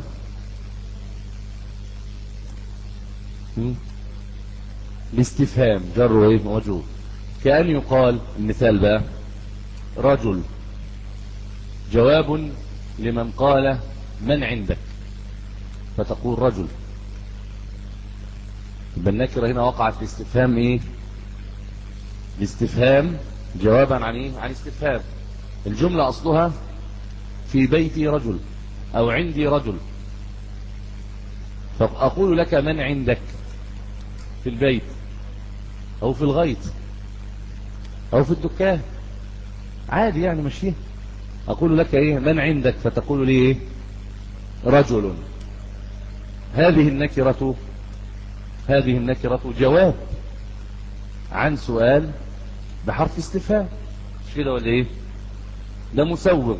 الاستفهام جر وايه؟ موجود. كأن يقال، المثال بقى، رجل جواب لمن قال من عندك، فتقول رجل. يبقى النكرة هنا وقعت في استفهام ايه؟ الاستفهام جوابا عن ايه؟ عن استفهام. الجملة اصلها في بيتي رجل او عندي رجل، فأقول لك من عندك في البيت او في الغيط او في الدكان، عادي يعني ماشيه. اقول لك ايه؟ من عندك، فتقول لي ايه؟ رجل. هذه النكرة، هذه النكرة جواب عن سؤال بحرف استفهام، مش كده ولا ايه؟ ده مسوغ.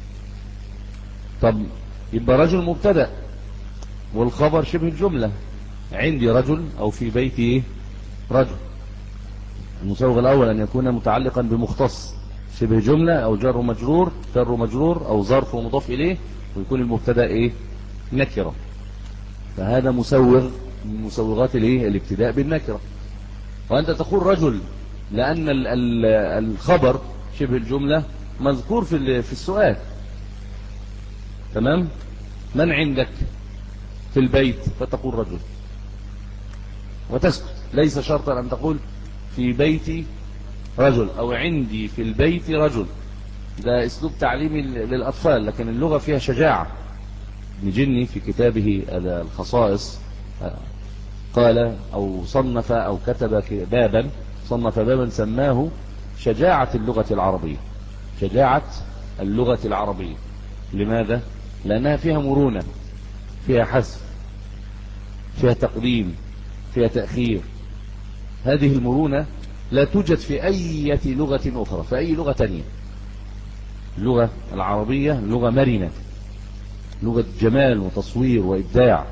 طب يبقى رجل مبتدأ والخبر شبه الجملة، عندي رجل او في بيتي ايه؟ رجل. المسوغ الاول ان يكون متعلقا بمختص، شبه جملة او جر ومجرور، جر ومجرور او ظرف ومضاف اليه، ويكون المبتدا ايه؟ نكرة. فهذا مسوغ من مسوغات الايه؟ الابتداء بالنكرة. وانت تقول رجل لان ال ال الخبر شبه الجملة مذكور في في السؤال. تمام. من عندك في البيت فتقول رجل وتسكت، ليس شرطا أن تقول في بيتي رجل أو عندي في البيت رجل، ده أسلوب تعليمي للأطفال، لكن اللغة فيها شجاعة. ابن جني في كتابه الخصائص قال أو صنف أو كتب بابا، صنف بابا سماه شجاعة اللغة العربية. شجاعة اللغة العربية. لماذا؟ لأنها فيها مرونة، فيها حذف، فيها تقديم، فيها تأخير. هذه المرونة لا توجد في أي لغة أخرى، في أي لغة تانية. اللغة العربية لغة مرنة، لغة جمال وتصوير وإبداع.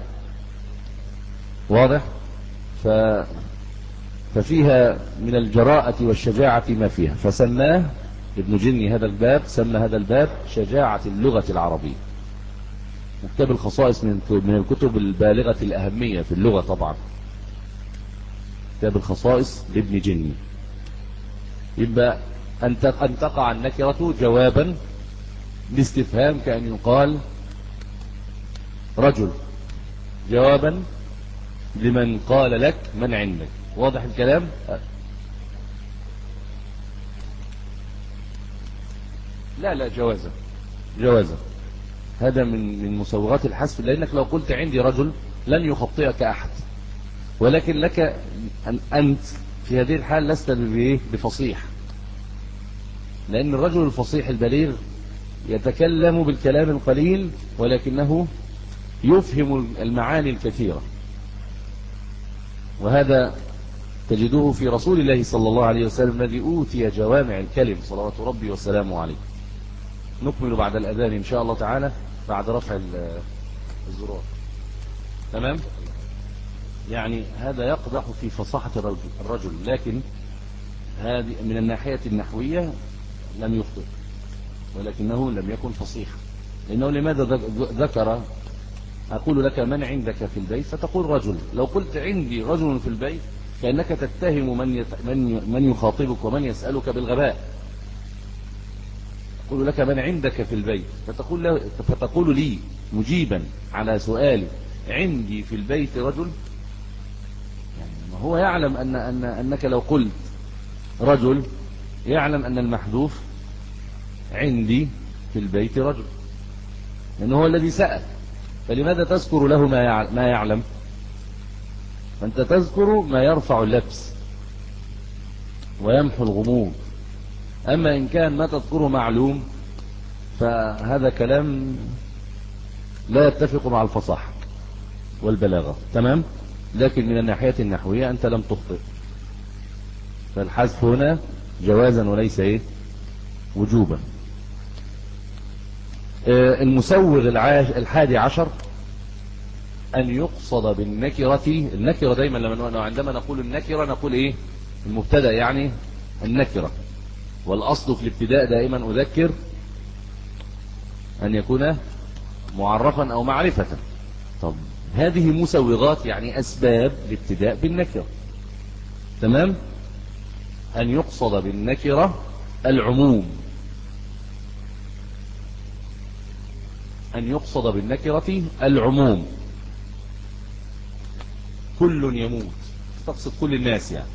واضح؟ ف... ففيها من الجراءة والشجاعة ما فيها، فسماه ابن جني هذا الباب، سمى هذا الباب شجاعة اللغة العربية. كتاب الخصائص من من الكتب البالغة الأهمية في اللغة طبعا، كتاب الخصائص لابن جني. يبقى أن تقع النكرة جوابا لاستفهام، كأن يقال رجل، جوابا لمن قال لك من عندك. واضح الكلام؟ لا لا جوازا، جوازا. هذا من من مسوغات الحذف، لأنك لو قلت عندي رجل لن يخطئك أحد، ولكن لك أن أنت في هذه الحال لست بفصيح، لأن الرجل الفصيح البليغ يتكلم بالكلام القليل ولكنه يفهم المعاني الكثيرة. وهذا تجدوه في رسول الله صلى الله عليه وسلم الذي أوتي جوامع الكلم صلوات ربي وسلامه عليه. نكمل بعد الأذان إن شاء الله تعالى، بعد رفع الزرار. تمام؟ يعني هذا يقدح في فصاحة الرجل، لكن هذه من الناحية النحوية لم يخطئ، ولكنه لم يكن فصيحا. لأنه لماذا ذكر أقول لك من عندك في البيت فتقول رجل؟ لو قلت عندي رجل في البيت كأنك تتهم من من من يخاطبك ومن يسألك بالغباء. أقول لك من عندك في البيت فتقول له فتقول لي مجيبا على سؤالي عندي في البيت رجل. يعني ما هو يعلم أن أن أنك لو قلت رجل يعلم أن المحذوف عندي في البيت رجل، لأنه هو الذي سأل. فلماذا تذكر له ما يعلم؟ فأنت تذكر ما يرفع اللبس ويمحو الغموض. أما إن كان ما تذكره معلوم فهذا كلام لا يتفق مع الفصاحة والبلاغة. تمام؟ لكن من الناحية النحوية أنت لم تخطئ، فالحذف هنا جوازا وليس إيه وجوبا. المسوغ الحادي عشر أن يقصد بالنكرة. النكرة دايما لما عندما نقول النكرة نقول إيه؟ المبتدأ يعني النكرة، والأصل في الابتداء دائما أذكر أن يكون معرفا أو معرفة. طب هذه مسوغات يعني أسباب الابتداء بالنكرة. تمام؟ أن يقصد بالنكرة العموم، أن يقصد بالنكرة العموم. كل يموت، تقصد كل الناس يعني.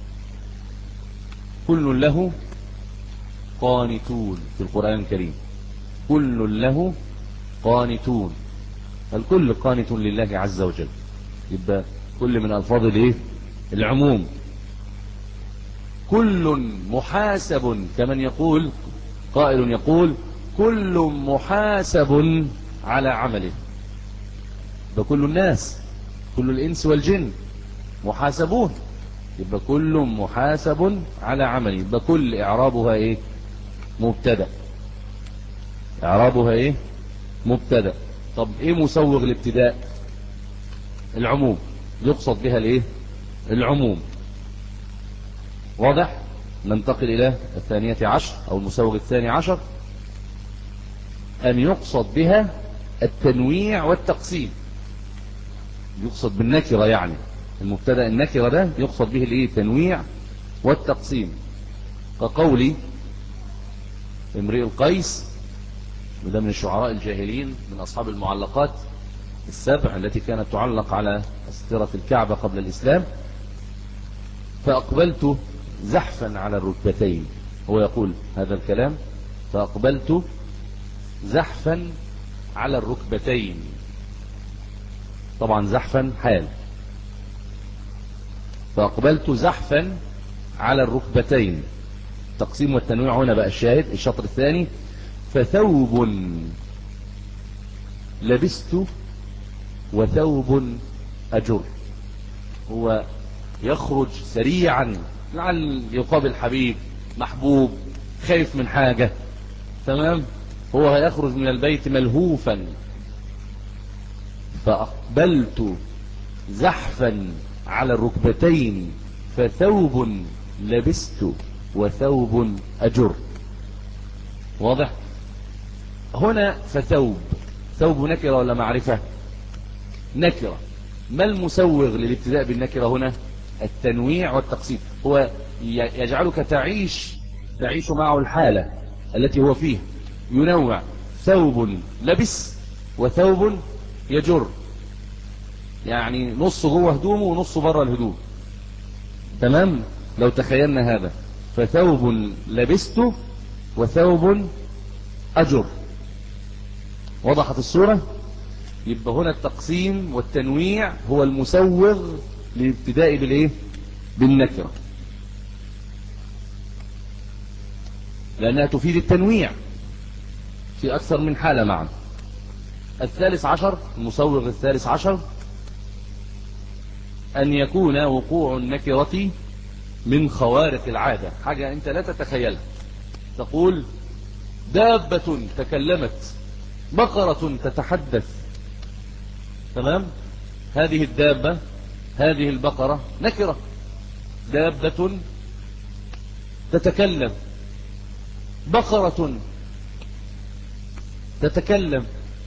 كل له قانتون في القرآن الكريم، كل له قانتون، الكل قانت لله عز وجل. يبقى كل من ألفاظ الايه العموم. كل محاسب، كمن يقول قائل يقول كل محاسب على عمله. بكل الناس، كل الإنس والجن محاسبون، يبقى كل محاسب على عمله. يبقى كل إعرابها إيه؟ مبتدأ. إعرابها إيه؟ مبتدأ. طب إيه مسوغ الابتداء؟ العموم، يقصد بها الإيه؟ العموم. واضح؟ ننتقل إلى الثانية عشر أو المسوغ الثاني عشر، أن يقصد بها التنويع والتقسيم. يقصد بالنكرة يعني المبتدأ النكرة ده يقصد به الايه؟ التنويع والتقسيم. كقولي امرئ القيس، وده من الشعراء الجاهلين من أصحاب المعلقات السبع التي كانت تعلق على أسترة الكعبة قبل الإسلام. فأقبلت زحفا على الركبتين، هو يقول هذا الكلام، فأقبلت زحفا على الركبتين، طبعا زحفا حال، فأقبلت زحفا على الركبتين، تقسيم والتنويع هنا بقى الشاهد الشطر الثاني. فثوب لبست وثوب أجر، هو يخرج سريعا لعل يقابل حبيب محبوب خايف من حاجة، تمام، هو هيخرج من البيت ملهوفا. فأقبلت زحفا على الركبتين فثوب لبست وثوب أجر. واضح؟ هنا فثوب، ثوب نكرة ولا معرفة؟ نكرة. ما المسوغ للابتداء بالنكرة هنا؟ التنويع والتقسيم، هو يجعلك تعيش تعيش معه الحالة التي هو فيها، ينوع ثوب لبس وثوب يجر، يعني نص جوه هدومه ونص بره الهدوم، تمام. لو تخيلنا هذا، فثوب لبست وثوب أجر، وضحت الصورة؟ يبقى هنا التقسيم والتنويع هو المسوغ للابتداء بالايه؟ بالنكرة، لأنها تفيد التنويع في أكثر من حالة معا. الثالث عشر، المسوغ الثالث عشر، أن يكون وقوع النكرة من خوارق العادة، حاجة أنت لا تتخيلها. تقول دابة تكلمت، بقرة تتحدث، تمام، هذه الدابة هذه البقرة نكرة، دابة تتكلم، بقرة تتكلم.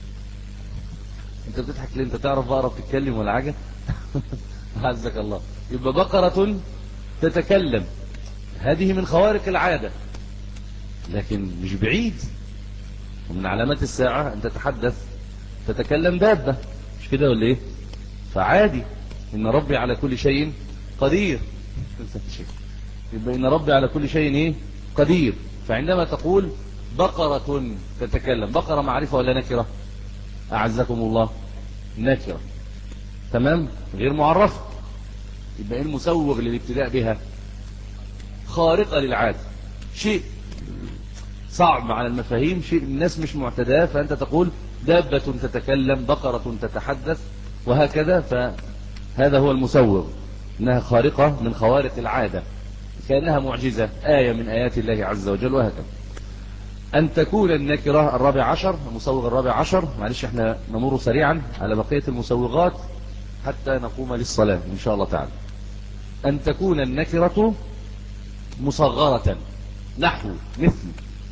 انت بتضحك ليه؟ انت تعرف بقرة بتتكلم ولا حاجة؟ عزك الله. يبقى بقرة تتكلم، هذه من خوارق العادة، لكن مش بعيد، ومن علامات الساعة ان تتحدث تتكلم دابة، مش كده ولا ايه؟ فعادي، ان ربي على كل شيء قدير. يبقى ان ربي على كل شيء ايه؟ قدير. فعندما تقول بقرة تتكلم، بقرة معرفة ولا نكرة؟ اعزكم الله، نكرة، تمام، غير معرفة. يبقى ايه المسوغ للابتداء بها؟ خارقة للعادة، شيء صعب على المفاهيم، شيء الناس مش معتداه، فانت تقول دابة تتكلم، بقرة تتحدث، وهكذا. فهذا هو المسوغ، انها خارقة من خوارق العادة، كأنها معجزة، آية من آيات الله عز وجل، وهكذا. أن تكون النكرة الرابع عشر، المسوغ الرابع عشر، معلش احنا نمر سريعا على بقية المسوغات حتى نقوم للصلاة إن شاء الله تعالى. أن تكون النكرة مصغرة، نحو مثل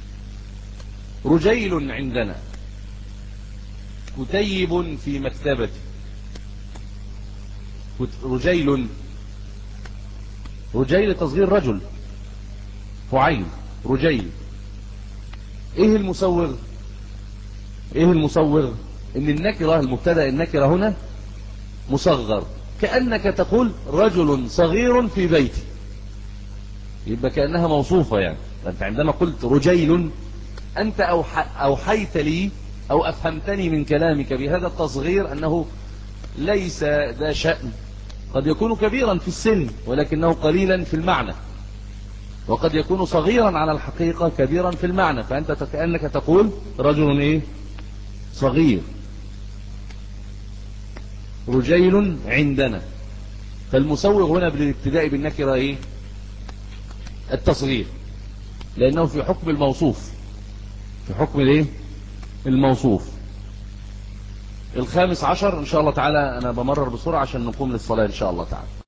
رجيل عندنا، كتيب في مكتبتي. رجيل، رجيل تصغير رجل، فعيل، رجيل. ايه المسوغ؟ ايه المسوغ؟ ان النكرة، المبتدأ النكرة هنا مصغر، كأنك تقول رجل صغير في بيتي، يبقى كأنها موصوفة. يعني أنت عندما قلت رجيل، أنت أوحيت لي أو أفهمتني من كلامك بهذا التصغير أنه ليس ذا شأن، قد يكون كبيرا في السن ولكنه قليلا في المعنى، وقد يكون صغيرا على الحقيقة كبيرا في المعنى، فأنت كأنك تقول رجل إيه؟ صغير. رجيل عندنا، فالمسوغ هنا بالابتداء بالنكرة إيه؟ التصغير، لأنه في حكم الموصوف، في حكم الايه؟ الموصوف. الخامس عشر ان شاء الله تعالى، انا بمرر بسرعة عشان نقوم للصلاة ان شاء الله تعالى.